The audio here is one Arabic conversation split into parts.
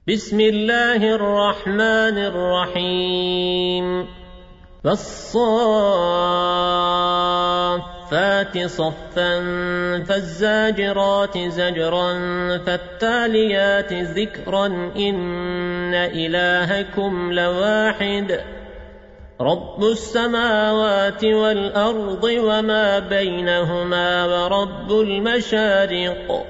بسم الله الرحمن الرحيم والصافات صفا فالزاجرات زجرا فالتاليات ذكرا إن إلهكم لواحد رب السماوات والأرض وما بينهما ورب المشارق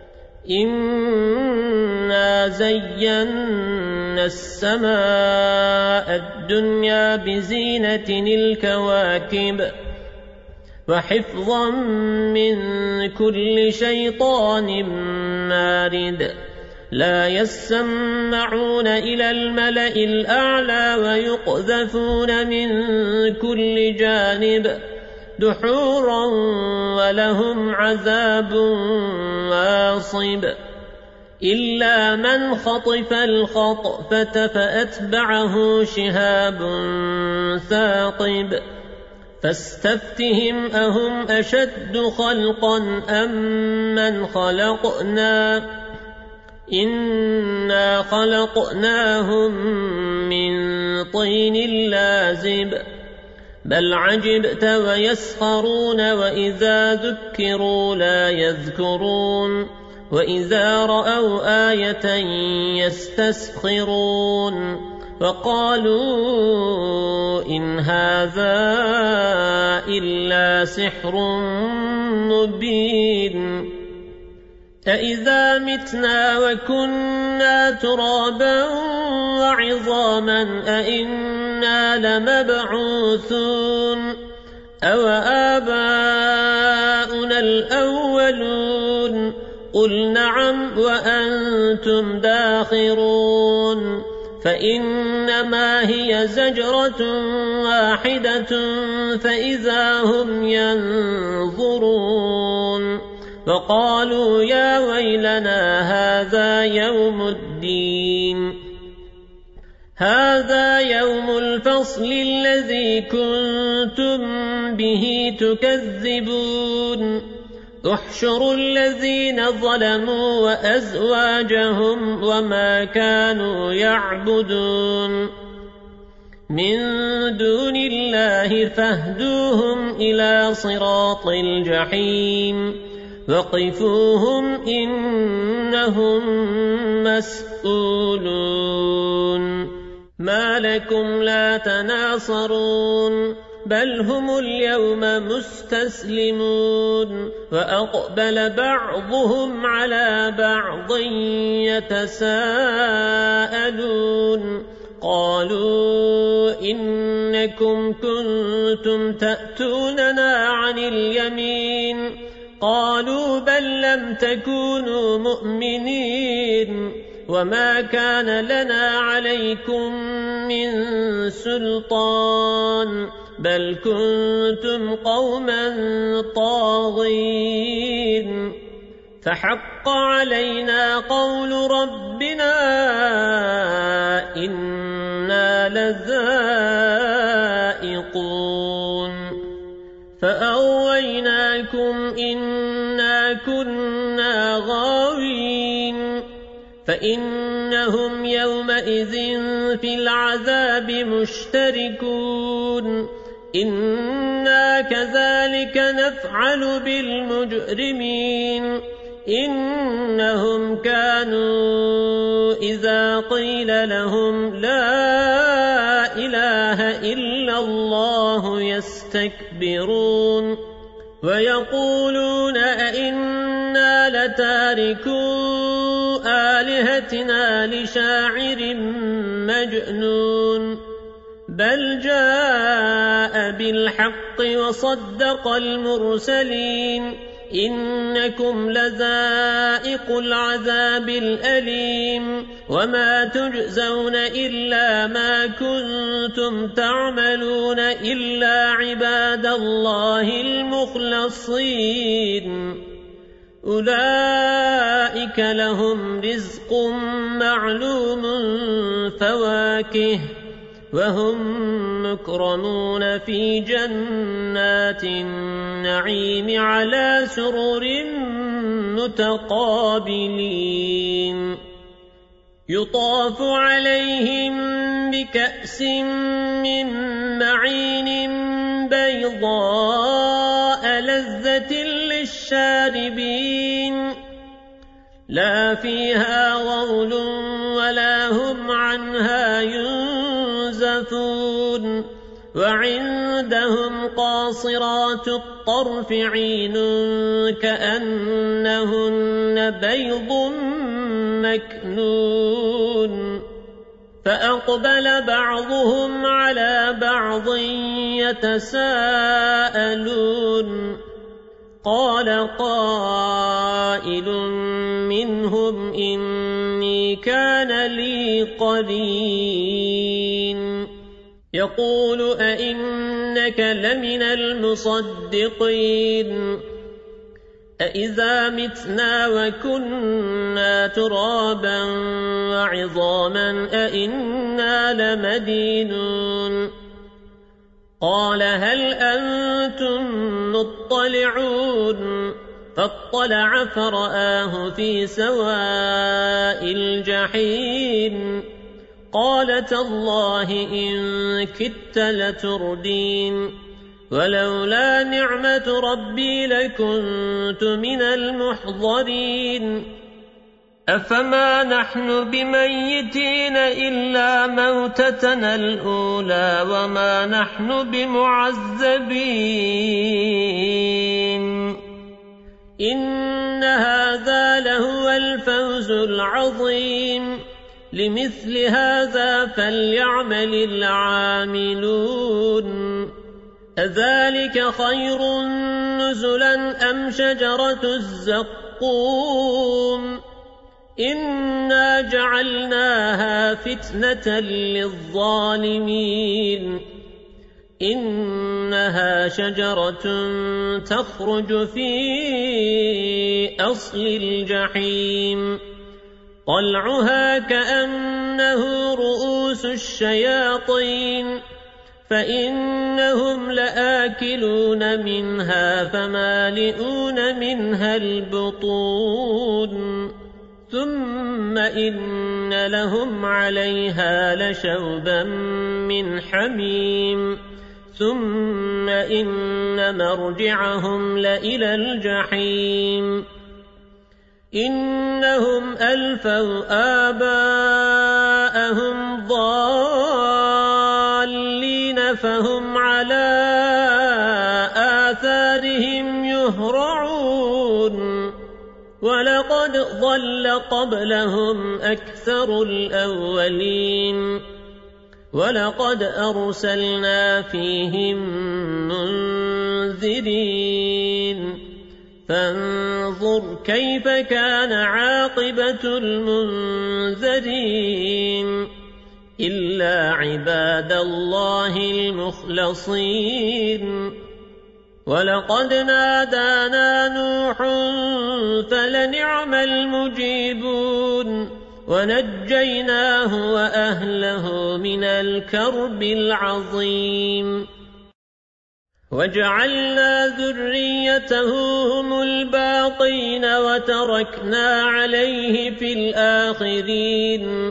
إنا زينا السماء الدنيا بزينة الكواكب وحفظا من كل شيطان مارد لا يسمعون إلى الملأ الأعلى ويقذفون من كل جانب دحورا ولهم عذاب واصب إلا من خطف الخطفة فأتبعه شهاب ثاقب فاستفتهم أهم أشد خلقا أم من خلقنا إنا خلقناهم من طين لازب بل عجبت ويسخرون وإذا ذكروا لا يذكرون وإذا رأوا آية يستسخرون وقالوا إن هذا إلا سحر مبين أإذا متنا وكنا ترابا وعظاما أإنا لمبعوثون أو آباؤنا الأولون قل نعم وأنتم داخرون فإنما هي زجرة واحدة فإذا هم ينظرون وقالوا يا ويلنا هذا يوم الدين هذا يوم الفصل الذي كنتم به تكذبون احشروا الذين ظلموا وأزواجهم وما كانوا يعبدون من دون الله فاهدوهم إلى صراط الجحيم وقفوهم إنهم مسؤولون ما لكم لا تناصرون بل هم اليوم مستسلمون وأقبل بعضهم على بعض يتساءلون قالوا إنكم كنتم تأتوننا عن اليمين قالوا بل لم تكونوا مؤمنين وما كان لنا عليكم من سلطان بل كنتم قوما طاغين فحق علينا قول ربنا إنا لذائقون فأغويناكم إنا كنا غاوين فإنهم يومئذ في العذاب مشتركون إنا كذلك نفعل بالمجرمين إنهم كانوا إذا قيل لهم لا إله إلا الله يستكبرون ويقولون أئنا لتاركو آلهتنا لشاعر مجنون بل جاء بالحق وصدق المرسلين إنكم لذائق العذاب الأليم وما تجزون إلا ما كنتم تعملون إلا عباد الله المخلصين أولئك لهم رزق معلوم فواكه وهم مكرمون في جنات النعيم على سرر متقابلين يطاف عليهم بكأس من معين بيضاء لذة للشاربين لا فيها غول ولا هم عنها ينزفون وعندهم قاصرات الطرف عين كأنهن بيض مكنون فأقبل بعضهم على بعض يتساءلون قال قائل منهم إني كان لي قرين يقول أئنك لمن المصدقين أإذا متنا وكنا ترابا وعظاما أئنا لمدينون قال هل أنتم مطلعون فاطلع فرآه في سواء الجحيم قال تالله إن كدت لتردين ولولا نعمة ربي لكنت من المحضرين أفما نحن بميتين إلا موتتنا الأولى وما نحن بمعذبين إن هذا لهو الفوز العظيم لمثل هذا فليعمل العاملون أذلك خير نزلا أم شجرة الزقوم إنا جعلناها فتنة للظالمين إنها شجرة تخرج في أصل الجحيم طلعها كأنه رؤوس الشياطين فإنهم لآكلون منها فمالئون منها البطون ثم إن لهم عليها لشوبا من حميم ثم إن مرجعهم لإلى الجحيم إنهم ألفوا آباءهم ضالين فهم على آثارهم يهرعون ولقد ضل قبلهم أكثر الأولين ولقد أرسلنا فيهم منذرين فانظر كيف كان عاقبة المنذرين إلا عباد الله المخلصين ولقد نادانا نوح فلنعم المجيبون ونجيناه وأهله من الكرب العظيم وجعلنا ذريته هم الباقين وتركنا عليه في الآخرين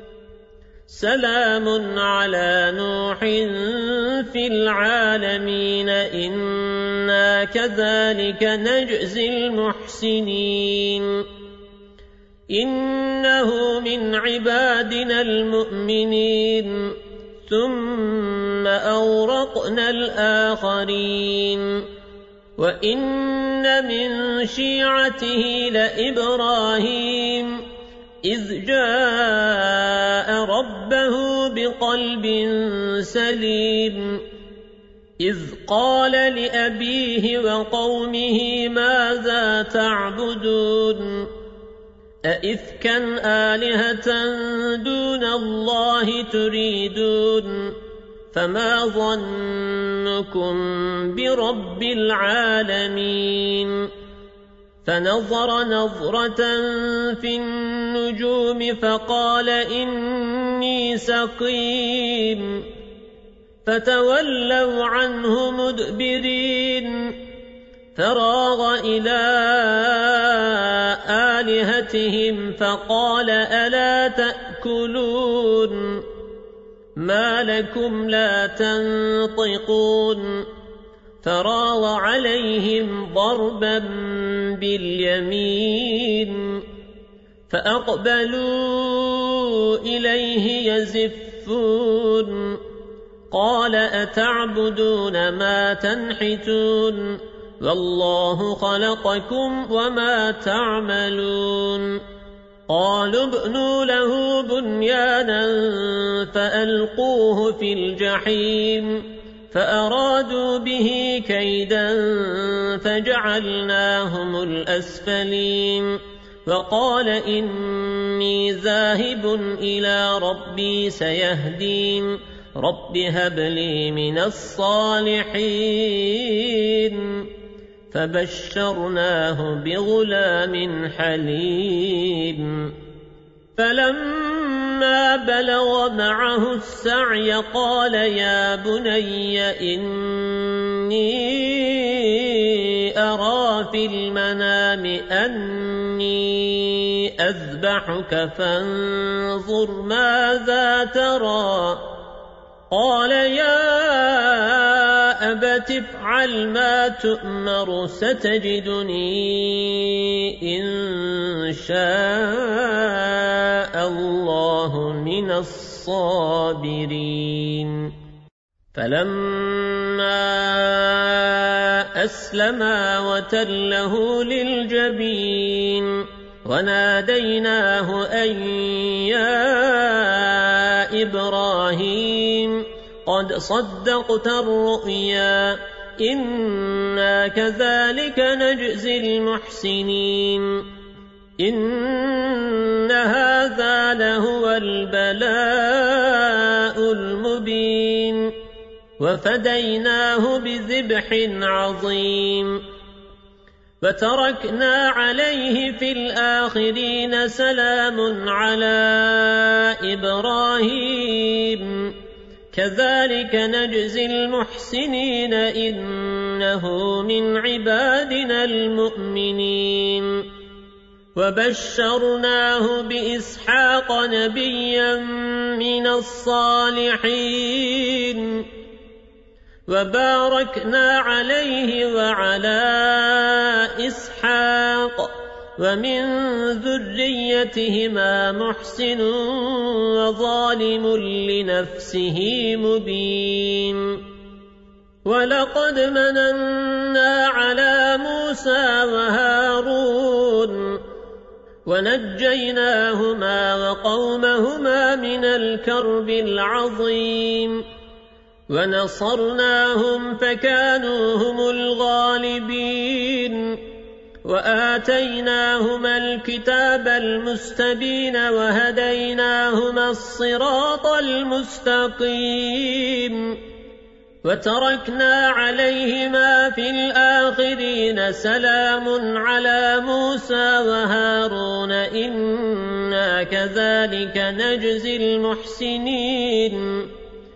سلام على نوح في العالمين إنا كذلك نجزي المحسنين إنه من عبادنا المؤمنين ثم أورقنا الآخرين وإن من شيعته لإبراهيم إذ جاء ربه بقلب سليم إذ قال لأبيه وقومه ماذا تعبدون أئفكا آلهة دون الله تريدون فما ظنكم برب العالمين فنظر نظرة في النجوم فقال إني سقيم فتولوا عنه مدبرين فراغ إلى آلهتهم فقال ألا تأتون تأكلون ما لكم لا تنطقون فراغ عليهم ضربا باليمين فأقبلوا إليه يزفون قال أتعبدون ما تنحتون والله خلقكم وما تعملون قالوا ابنوا له بنيانا فألقوه في الجحيم فأرادوا به كيدا فجعلناهم الأسفلين وقال إني ذاهب إلى ربي سيهدين رب هب لي من الصالحين فبشرناه بغلام حليم فلما بلغ معه السعي قال يا بني إني أرى في المنام أني أذبحك فانظر ماذا ترى قال يا أبت افعل ما تؤمر ستجدني إن شاء الله من الصابرين فلما أسلما وتله للجبين وناديناه أن يا إبراهيم قد صدقت الرؤيا إنا كذلك نجزي المحسنين إن هذا لهو البلاء المبين وفديناه بذبح عظيم وتركنا عليه في الآخرين سلام على إبراهيم كذلك نجزي المحسنين إنه من عبادنا المؤمنين وبشرناه بإسحاق نبيا من الصالحين وباركنا عليه وعلى إسحاق ومن ذريتهما محسن وظالم لنفسه مبين ولقد مننا على موسى وهارون ونجيناهما وقومهما من الكرب العظيم ونصرناهم فكانوا هم الغالبين وآتيناهما الكتاب المستبين وهديناهما الصراط المستقيم وتركنا عليهما في الآخرين سلام على موسى وهارون إنا كذلك نجزي المحسنين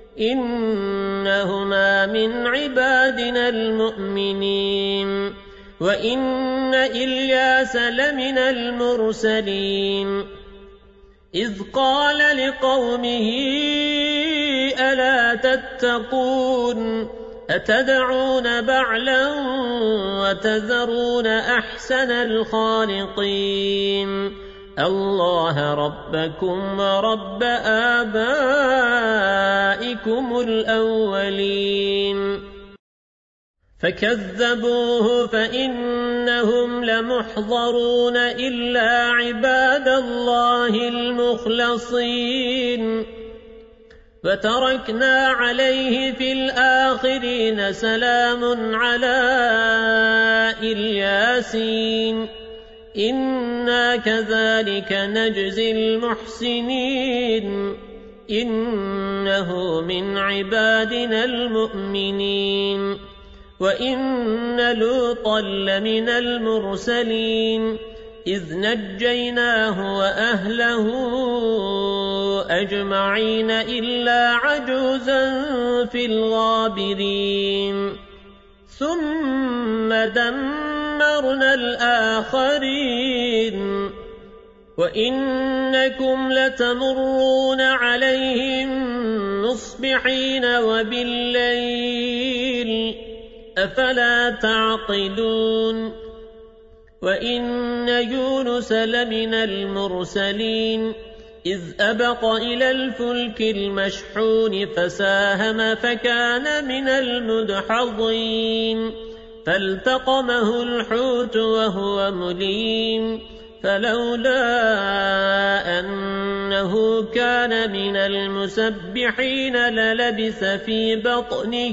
إنهما من عبادنا المؤمنين وإن إلياس لمن المرسلين إذ قال لقومه ألا تتقون أتدعون بعلا وتذرون أحسن الخالقين الله ربكم ورب آبائكم الأولين فكذبوه فإنهم لمحضرون إلا عباد الله المخلصين وتركنا عليه في الآخرين سلام على الياسين إنا كذلك نجزي المحسنين إنه من عبادنا المؤمنين وإن لوطا لمن المرسلين إذ نجيناه وأهله أجمعين إلا عجوزا في الغابرين ثم دمرنا الآخرين وإنكم لتمرون عليهم مصبحين وبالليل أفلا تعقلون وإن يونس لمن المرسلين إذ أبق إلى الفلك المشحون فساهم فكان من المدحضين فالتقمه الحوت وهو مليم فلولا أنه كان من المسبحين للبث في بطنه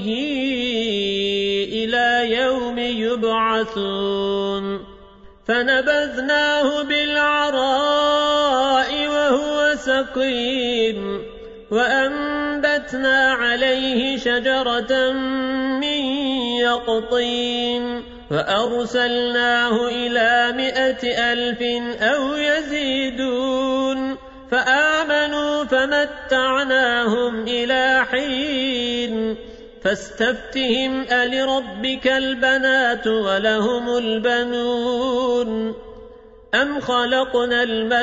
إلى يوم يبعثون فنبذناه بالعراء وهو سقيم وأنبتنا عليه شجرة من يقطين وأرسلناه إلى 100,000 أو يزيدون فآمنوا فمتعناهم إلى حين فاستفتهم ألربك البنات ولهم البنون أم خلقنا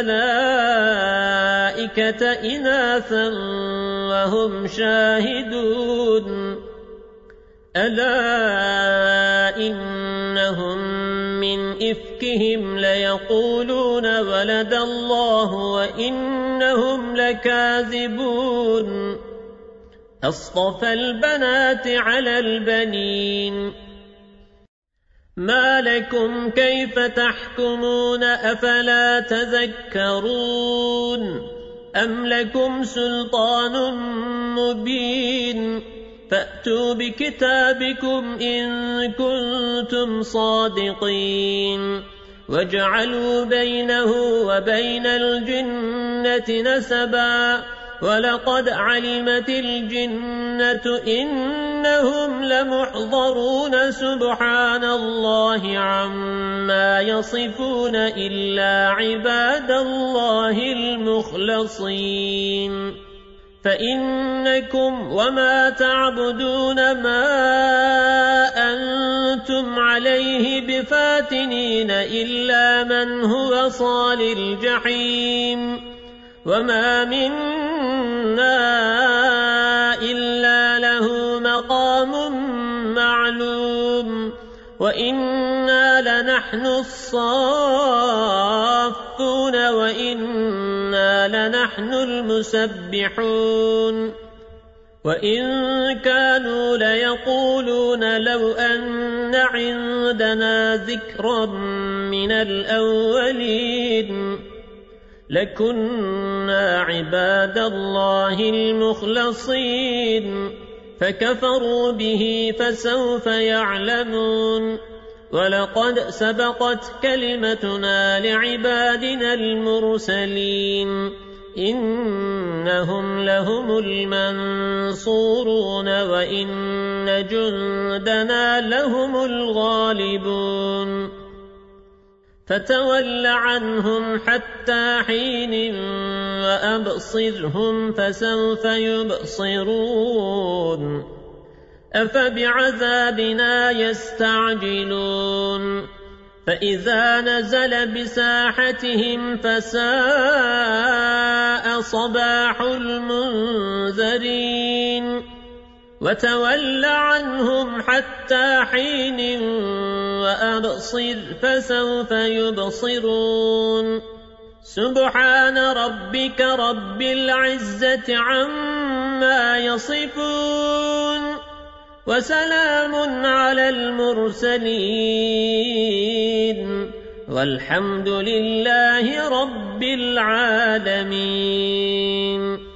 الملائكة إناثا وهم شاهدون ألا إنهم من إفكهم ليقولون ولد الله وإنهم لكاذبون أصطفى البنات على البنين ما لكم كيف تحكمون أفلا تذكرون أم لكم سلطان مبين فأتوا بكتابكم إن كنتم صادقين وجعلوا بينه وبين الجنة نسبا ولقد علمت الجنة إنهم لمحضرون سبحان الله عما يصفون إلا عباد الله المخلصين فإنكم وما تعبدون ما أنتم عليه بفاتنين إلا من هو صال الجحيم وما منا إلا له مقام معلوم وإنا لنحن الصافون وإنا لنحن المسبحون وإن كانوا ليقولون لو أن عندنا ذكرا من الأولين لكنا عباد الله المخلصين فكفروا به فسوف يعلمون ولقد سبقت كلمتنا لعبادنا المرسلين إنهم لهم المنصورون وإن جندنا لهم الغالبون فتول عنهم حتى حين وأبصرهم فسوف يبصرون أفبعذابنا يستعجلون فإذا نزل بساحتهم فساء صباح المنذرين وتول عنهم حتى حين وأبصر فسوف يبصرون سبحان ربك رب العزة عما يصفون وسلام على المرسلين والحمد لله رب العالمين.